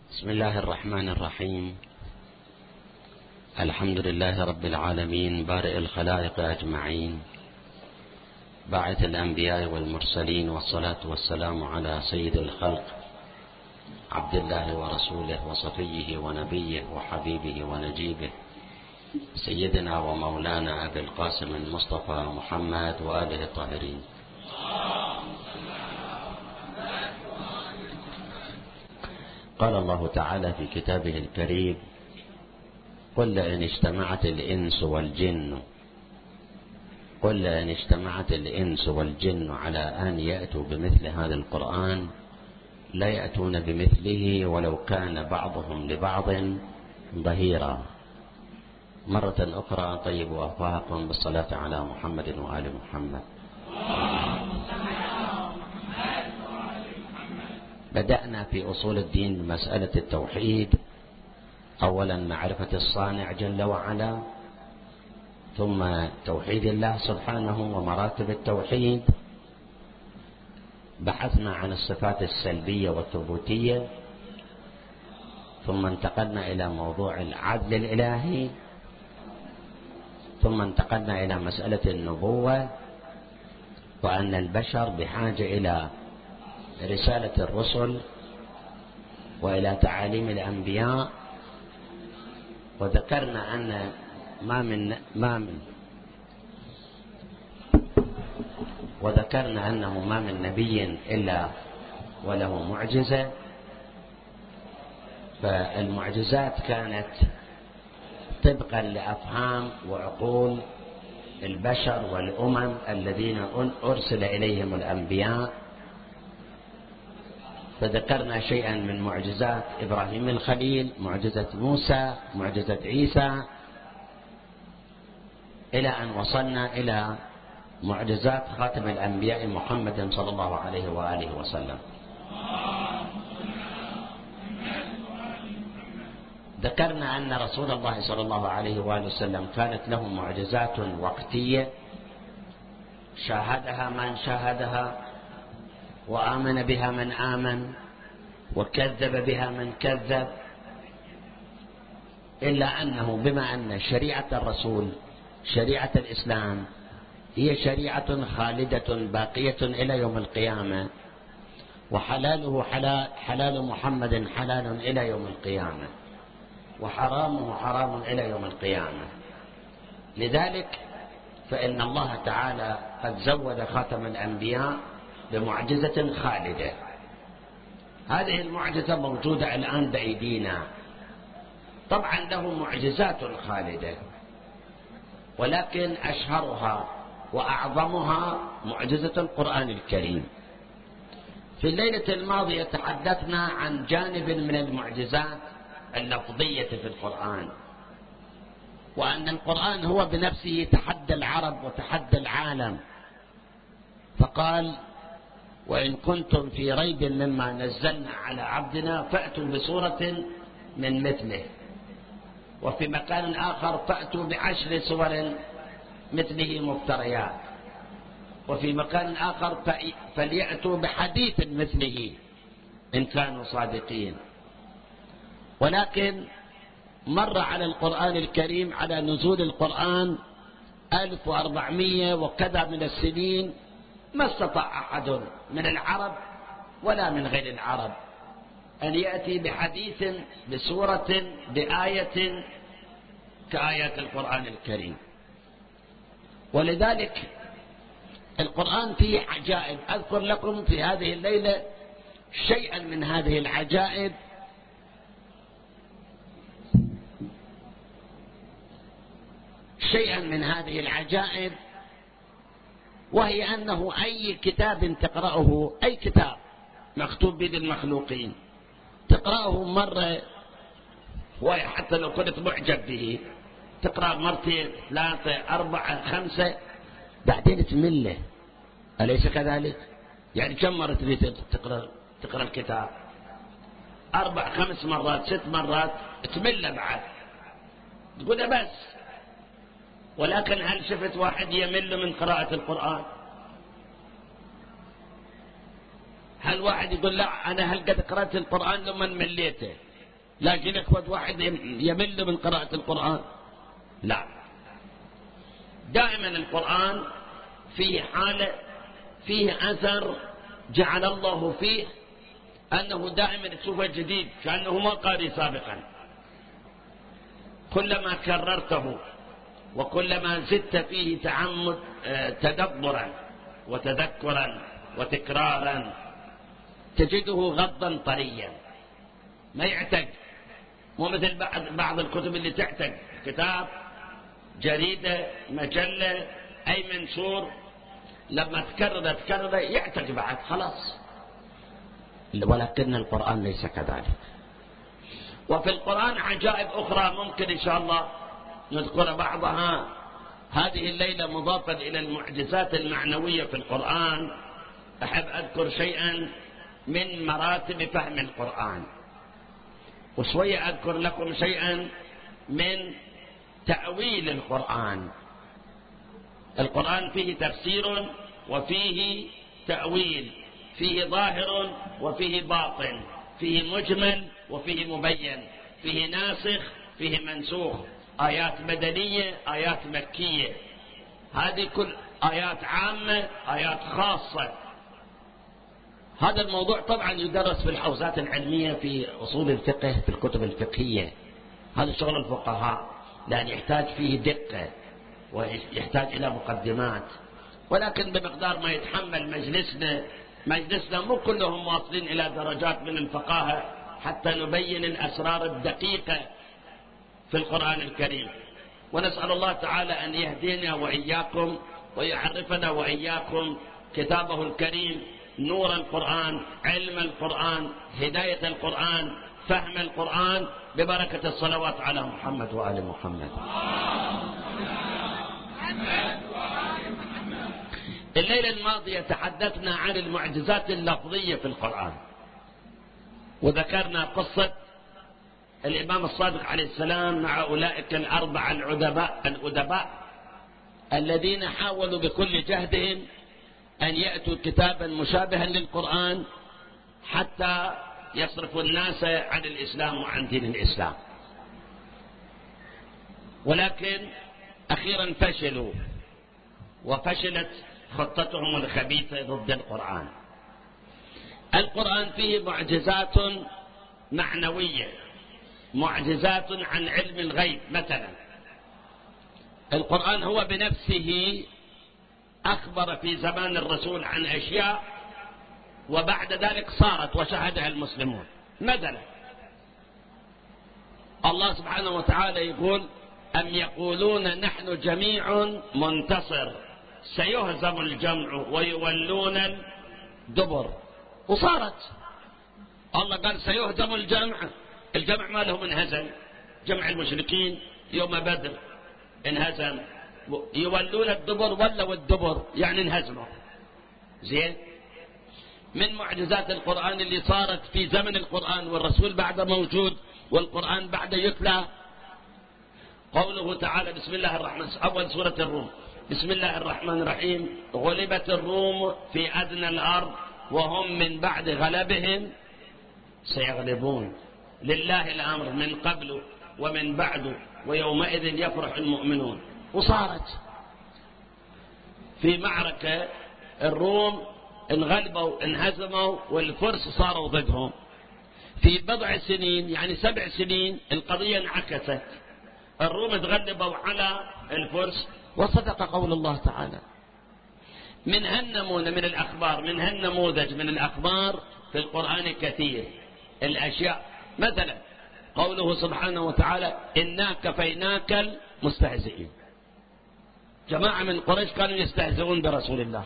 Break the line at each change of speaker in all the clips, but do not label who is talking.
بسم الله الرحمن الرحيم. الحمد لله رب العالمين بارئ الخلائق أجمعين، باعث الأنبياء والمرسلين، والصلاة والسلام على سيد الخلق عبد الله ورسوله وصفيه ونبيه وحبيبه ونجيبه سيدنا ومولانا أبي القاسم المصطفى محمد وآله الطاهرين. قال الله تعالى في كتابه الكريم: قل لئن اجتمعت الإنس والجن على أن يأتوا بمثل هذا القرآن لا يأتون بمثله ولو كان بعضهم لبعض ظهيرا. مرة أخرى طيبوا أفواهكم بالصلاة على محمد وآل محمد. بدأنا في أصول الدين بمسألة التوحيد، أولا معرفة الصانع جل وعلا، ثم توحيد الله سبحانه ومراتب التوحيد، بحثنا عن الصفات السلبية والثبوتية، ثم انتقلنا إلى موضوع العدل الإلهي، ثم انتقلنا إلى مسألة النبوة، وأن البشر بحاجة إلى رسالة الرسل وإلى تعاليم الأنبياء، وذكرنا أن وذكرنا أنه ما من نبي إلا وله معجزة، فالمعجزات كانت طبقا لأفهام وعقول البشر والأمم الذين أرسل إليهم الأنبياء. فذكرنا شيئا من معجزات إبراهيم الخليل، معجزة موسى، معجزة عيسى، إلى أن وصلنا إلى معجزات خاتم الأنبياء محمد صلى الله عليه وآله وسلم. ذكرنا أن رسول الله صلى الله عليه وآله وسلم كانت له معجزات وقتية شاهدها من شاهدها، وآمن بها من آمن، وكذب بها من كذب، إلا أنه بما أن شريعة الرسول شريعة الإسلام هي شريعة خالدة باقية إلى يوم القيامة، وحلاله حلال محمد حلال إلى يوم القيامة، وحرامه حرام إلى يوم القيامة. لذلك فإن الله تعالى قد زود خاتم الأنبياء بمعجزة خالدة. هذه المعجزة موجودة الآن بأيدينا. طبعا له معجزات خالدة، ولكن أشهرها وأعظمها معجزة القرآن الكريم. في الليلة الماضية تحدثنا عن جانب من المعجزات اللفظية في القرآن، وأن القرآن هو بنفسه تحدى العرب وتحدى العالم، فقال: وإن كنتم في ريب مما نزلنا على عبدنا فأتوا بسورة من مثله. وفي مكان آخر: فأتوا ب10 سور مثله مفتريات. وفي مكان آخر: فليأتوا بحديث مثله إن كانوا صادقين. ولكن مر على القرآن الكريم، على نزول القرآن 1400 وكذا من السنين، ما استطاع أحد من العرب ولا من غير العرب أن يأتي بحديث بسورة بآية كآيات القرآن الكريم. ولذلك القرآن فيه عجائب. أذكر لكم في هذه الليلة شيئا من هذه العجائب. وهي أنه أي كتاب تقرأه، أي كتاب مكتوب بيد المخلوقين تقرأه مرة، وحتى لو كنت معجب به تقرأ مرتين 3 4 5 بعدين تمله. أليس كذلك؟ يعني كم مرة تريد تقرأ الكتاب؟ 4 5 مرات 6 مرات تمله بعد، تقول بس. ولكن هل شفت واحد يمل من قراءة القرآن؟ هل واحد يقول لا أنا هل قد قرأت القرآن لما مليته؟ لكن يكفت واحد يمل من قراءة القرآن؟ لا، دائما القرآن فيه حالة، فيه أثر جعل الله فيه أنه دائما تشوفه جديد كأنه ما قاري سابقا. كلما كررته وكلما زدت فيه تدبرا وتذكرا وتكرارا تجده غضا طريا، ما يعتق، مو مثل بعض الكتب اللي تعتق، كتاب، جريدة، مجلة، أي منشور لما تكرر يعتق بعد خلاص. ولكن القرآن ليس كذلك. وفي القرآن عجائب أخرى ممكن إن شاء الله نذكر بعضها هذه الليلة مضافا إلى المعجزات المعنوية في القرآن. أحب أذكر شيئا من مراتب فهم القرآن، وشوية أذكر لكم شيئا من تأويل القرآن. القرآن فيه تفسير وفيه تأويل، فيه ظاهر وفيه باطن، فيه مجمل وفيه مبين، فيه ناسخ فيه منسوخ، آيات مدنية آيات مكية، هذه كل آيات عامة آيات خاصة. هذا الموضوع طبعا يدرس في الحوزات العلمية في أصول الفقه في الكتب الفقهية، هذا شغل الفقهاء، لأن يحتاج فيه دقة ويحتاج إلى مقدمات، ولكن بمقدار ما يتحمل مجلسنا مو كلهم واصلين إلى درجات من الفقاهة حتى نبين الأسرار الدقيقة في القرآن الكريم. ونسأل الله تعالى أن يهدينا وإياكم ويعرفنا وإياكم كتابه الكريم، نور القرآن، علم القرآن، هداية القرآن، فهم القرآن، ببركة الصلوات على محمد وآل محمد. الليلة الماضية تحدثنا عن المعجزات اللفظية في القرآن، وذكرنا قصة الإمام الصادق عليه السلام مع أولئك الأربعة الأدباء الذين حاولوا بكل جهدهم أن يأتوا كتابا مشابها للقرآن حتى يصرفوا الناس عن الإسلام وعن دين الإسلام، ولكن أخيرا فشلوا، وفشلت خطتهم الخبيثة ضد القرآن. القرآن فيه معجزات معنوية، معجزات عن علم الغيب. مثلا القرآن هو بنفسه أخبر في زمان الرسول عن أشياء وبعد ذلك صارت وشهدها المسلمون. مثلا الله سبحانه وتعالى يقول: أم يقولون نحن جميع منتصر سيهزم الجمع ويولون الدبر، وصارت. الله قال سيهزم الجمع ما لهم انهزم، جمع المشركين يوم بدر انهزم، يولون الدبر ولوا الدبر يعني انهزموا. زين، من معجزات القرآن اللي صارت في زمن القرآن والرسول بعد موجود والقرآن بعد يتلى قوله تعالى: بسم الله الرحمن، أول سورة الروم، بسم الله الرحمن الرحيم: غلبت الروم في أدنى الأرض وهم من بعد غلبهم سيغلبون، لله الأمر من قبل ومن بعد ويومئذ يفرح المؤمنون. وصارت في معركة الروم انغلبوا انهزموا والفرس صاروا ضدهم في بضع سنين، يعني 7 سنين القضية انعكست، الروم تغلبوا على الفرس. وصدق قول الله تعالى. من هالنمونة من الأخبار، من هالنموذج من الأخبار في القرآن كثير الأشياء. مثلا قوله سبحانه وتعالى: إنا كفيناك المستهزئين. جماعة من قريش كانوا يستهزئون برسول الله،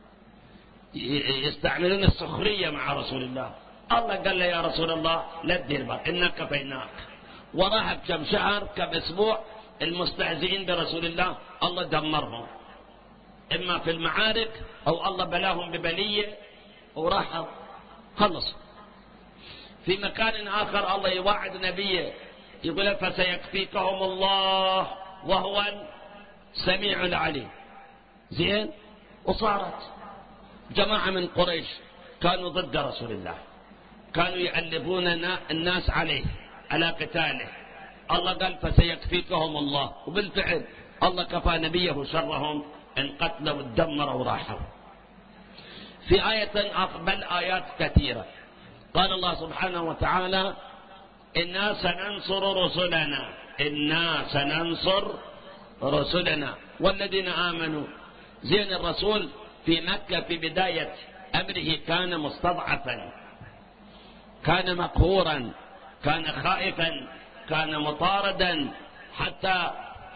يستعملون السخرية مع رسول الله. الله قال له: يا رسول الله لا تدير بال، إنا كفيناك. وراها بكم شهر كم أسبوع المستهزئين برسول الله الله دمرهم، إما في المعارك أو الله بلاهم ببلية وراحوا خلص. في مكان آخر الله يوعد نبيه يقول: فسيكفيكهم الله وهو السميع العليم. زين، وصارت جماعة من قريش كانوا ضد رسول الله، كانوا يألفون الناس عليه على قتاله. الله قال فسيكفيكهم الله، وبالفعل الله كفى نبيه شرهم، ان قتلوا ودمروا وراحوا. في آية بل آيات كثيرة قال الله سبحانه وتعالى إنا سننصر رسلنا، إنا سننصر رسلنا والذين آمنوا. زين الرسول في مكة في بداية أمره كان مستضعفا، كان مقهورا، كان خائفا، كان مطاردا، حتى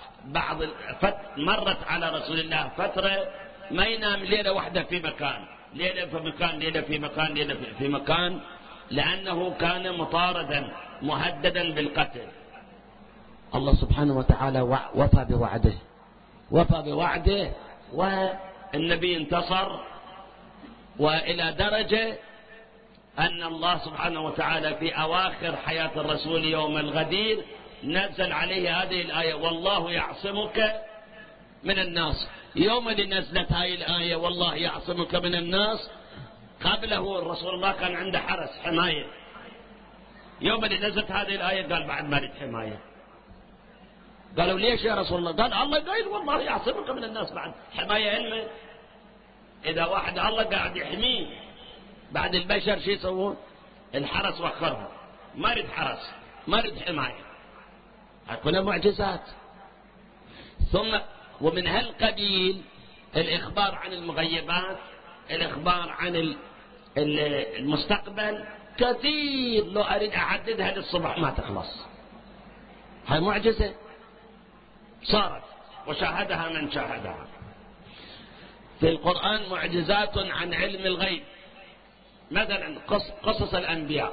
مرت على رسول الله فترة ما ينام ليلة واحدة في مكان، ليلة في مكان، ليلة في مكان، ليلة في مكان، لأنه كان مطاردا مهددا بالقتل. الله سبحانه وتعالى وفى بوعده، وفى بوعده، والنبي انتصر، وإلى درجة أن الله سبحانه وتعالى في أواخر حياة الرسول يوم الغدير نزل عليه هذه الآية والله يعصمك من الناس. يوم اللي نزلت هذه الآية والله يعصمك من الناس، قبله الرسول الله كان عنده حرس حماية. يوم اللي نزلت هذه الآية قال بعد ما لك حماية. قالوا ليش يا رسول الله؟ قال الله قايل والله يعصمك من الناس، بعد حماية علمه. إذا واحد الله قاعد يحميه بعد البشر شو يسوون؟ الحرس وخرها، ما رد حرس، ما رد حماية. كلها معجزات. ثم ومن هالقبيل الإخبار عن المغيبات، الإخبار عن المستقبل كثير، لو أريد أحددها للصبح ما تخلص. هاي معجزة صارت وشاهدها من شاهدها. في القرآن معجزات عن علم الغيب، مثلا قصص الأنبياء.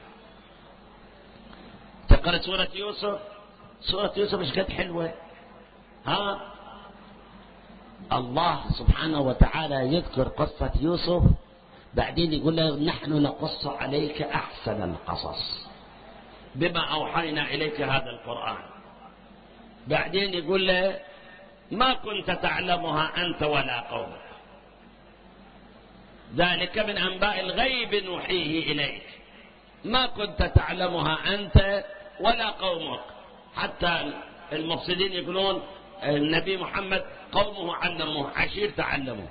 تقرأ سورة يوسف، سورة يوسف ايش قد حلوة. الله سبحانه وتعالى يذكر قصة يوسف، بعدين يقول له نحن نقص عليك أحسن القصص بما أوحينا إليك هذا القرآن. بعدين يقول له ما كنت تعلمها أنت ولا قومك، ذلك من أنباء الغيب نوحيه إليك، ما كنت تعلمها أنت ولا قومك. حتى المفسدين يقولون النبي محمد قومه علموه، عشير تعلموا.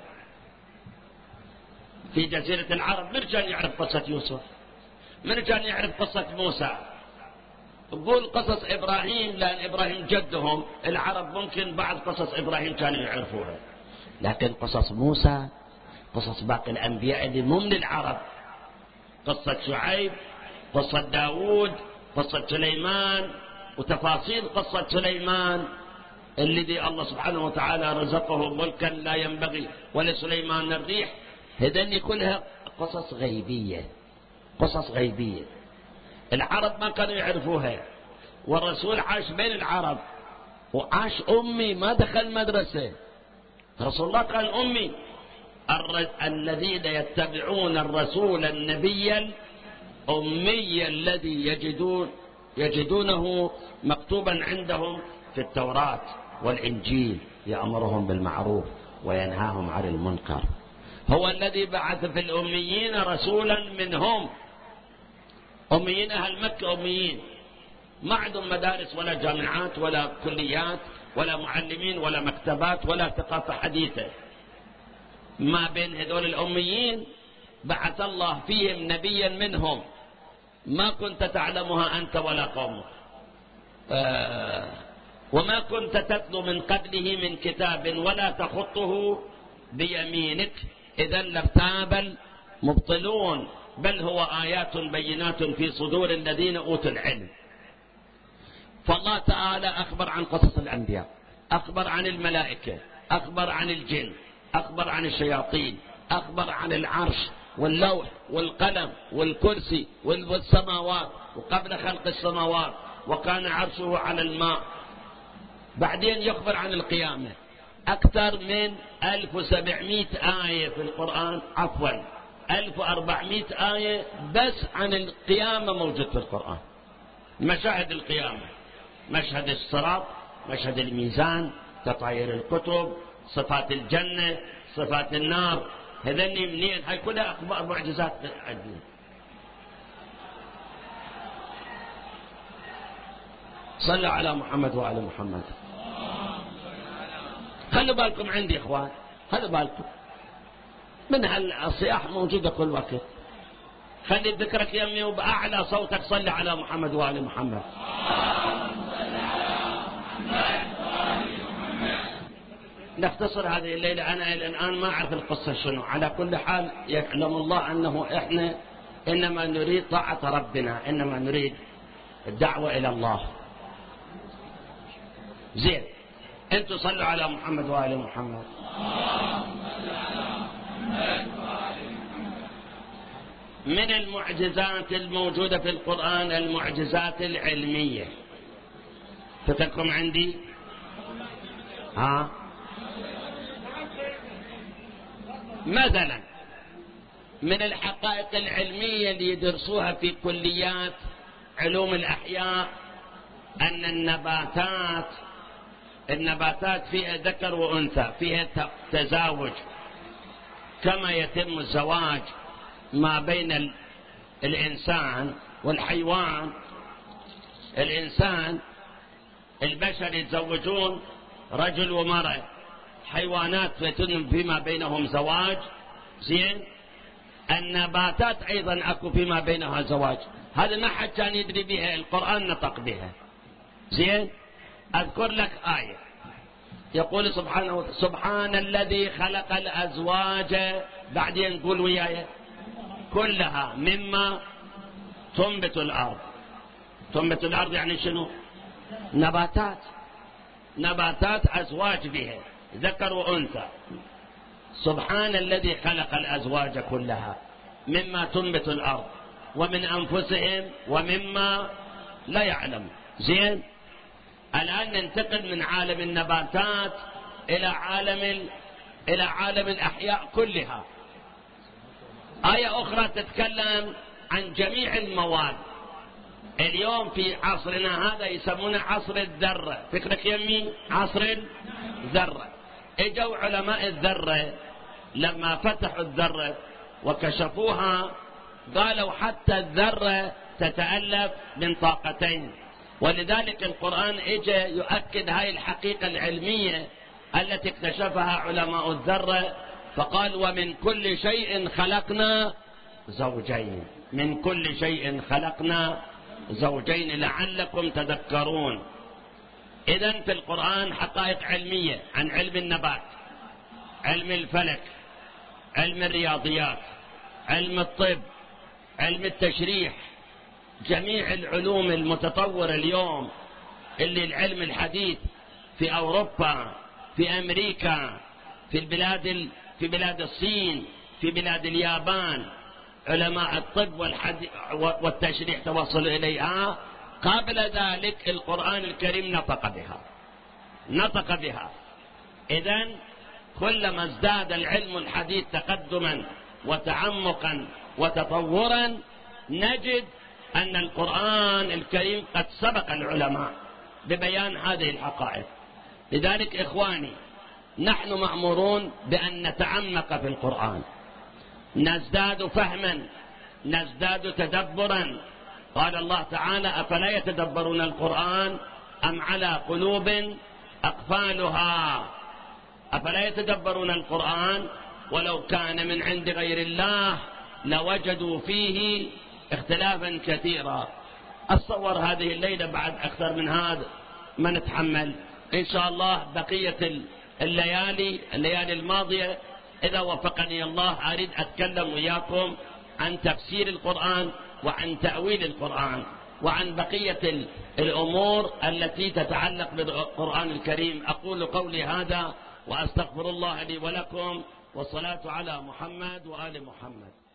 في جزيرة العرب من كان يعرف قصة يوسف؟ من كان يعرف قصة موسى؟ تقول قصص إبراهيم، لأن إبراهيم جدهم، العرب ممكن بعض قصص إبراهيم كانوا يعرفوها، لكن قصص موسى، قصص باقي الأنبياء اللي مو من العرب، قصة شعيب، قصة داود، قصة سليمان، وتفاصيل قصة سليمان الذي الله سبحانه وتعالى رزقه ملكا لا ينبغي ولسليمان الريح. هذني كلها قصص غيبية، قصص غيبية العرب ما كانوا يعرفوها. والرسول عاش بين العرب وعاش أمي، ما دخل مدرسة. رسول الله كان أمي. الذين يتبعون الرسول النبي الأمي الذي يجدونه مكتوبا عندهم في التوراة والإنجيل، يأمرهم بالمعروف وينهاهم عن المنكر. هو الذي بعث في الأميين رسولا منهم. أميين أهل مكة أميين، ما عندهم مدارس ولا جامعات ولا كليات ولا معلمين ولا مكتبات ولا ثقافة حديثة. ما بين هذول الأميين بعث الله فيهم نبيا منهم، ما كنت تعلمها أنت ولا قومك، وما كنت تتلو من قبله من كتاب ولا تخطه بيمينك إذا لارتاب المبطلون، بل هو آيات بينات في صدور الذين أوتوا العلم. فالله تعالى أخبر عن قصص الأنبياء، أخبر عن الملائكة، أخبر عن الجن، أخبر عن الشياطين، أخبر عن العرش واللوح والقلم والكرسي والسماوات، وقبل خلق السماوات وكان عرشه على الماء. بعدين يخبر عن القيامة. أكثر من 1700 آية في القرآن، عفوا 1400 آية بس عن القيامة موجود في القرآن. مشاهد القيامة، مشهد الصراط، مشهد الميزان، تطاير الكتب، صفات الجنة، صفات النار. هذني منين؟ هاي كلها أخبار معجزات عندنا. صلوا على محمد وآل محمد. خلوا بالكم عندي إخوان، خلوا بالكم من هالصياح موجودة كل وقت. خلي ذكرك يمي وبأعلى صوتك صل على محمد وآل محمد. نختصر هذه الليلة. أنا الآن ما أعرف القصة شنو، على كل حال يعلم الله أنه إحنا إنما نريد طاعة ربنا، إنما نريد الدعوة إلى الله. زين، أنتوا صلوا على محمد وآل محمد. من المعجزات الموجودة في القرآن المعجزات العلمية. فكركم عندي؟ مثلا من الحقائق العلمية اللي يدرسوها في كليات علوم الأحياء أن النباتات فيها ذكر وأنثى، فيها تزاوج كما يتم الزواج ما بين الإنسان والحيوان. الإنسان البشر يتزوجون رجل ومرأة، حيوانات يتم فيما بينهم زواج. زين، النباتات أيضا أكو فيما بينها زواج. هذا ما حد كان يدري بها، القرآن نطق بها. زين، أذكر لك آية يقول سبحانه سبحان الذي خلق الأزواج، بعدين نقول وياي كلها مما تنبت الأرض. تنبت الأرض يعني شنو؟ نباتات أزواج بها ذكر وأنثى. سبحان الذي خلق الأزواج كلها مما تنبت الأرض ومن أنفسهم ومما لا يعلم. زين، الآن ننتقل من عالم النباتات إلى عالم الأحياء كلها. آية أخرى تتكلم عن جميع المواد. اليوم في عصرنا هذا يسمونه عصر الذرة. فكرك يمي عصر الذرة. اجوا علماء الذرة لما فتحوا الذرة وكشفوها قالوا حتى الذرة تتألف من طاقتين، ولذلك القرآن اجى يؤكد هاي الحقيقة العلمية التي اكتشفها علماء الذرة، فقال ومن كل شيء خلقنا زوجين. من كل شيء خلقنا زوجين لعلكم تذكرون. إذن في القرآن حقائق علمية عن علم النبات، علم الفلك، علم الرياضيات، علم الطب، علم التشريح، جميع العلوم المتطورة اليوم اللي العلم الحديث في أوروبا، في أمريكا، في بلاد الصين، في بلاد اليابان، علماء الطب والتشريح توصلوا إليها. قبل ذلك القرآن الكريم نطق بها. إذن كلما ازداد العلم الحديث تقدما وتعمقا وتطورا نجد أن القرآن الكريم قد سبق العلماء ببيان هذه الحقائق. لذلك إخواني نحن مأمورون بأن نتعمق في القرآن، نزداد فهما، نزداد تدبرا. قال الله تعالى أفلا يتدبرون القرآن أم على قلوب أقفالها. أفلا يتدبرون القرآن ولو كان من عند غير الله لوجدوا فيه اختلافا كثيرا. أتصور هذه الليلة بعد أكثر من هذا ما نتحمل إن شاء الله. بقية الليالي الماضية إذا وفقني الله أريد أتكلم وياكم عن تفسير القرآن وعن تأويل القرآن وعن بقية الأمور التي تتعلق بالقرآن الكريم. أقول قولي هذا وأستغفر الله لي ولكم، والصلاة على محمد وآل محمد.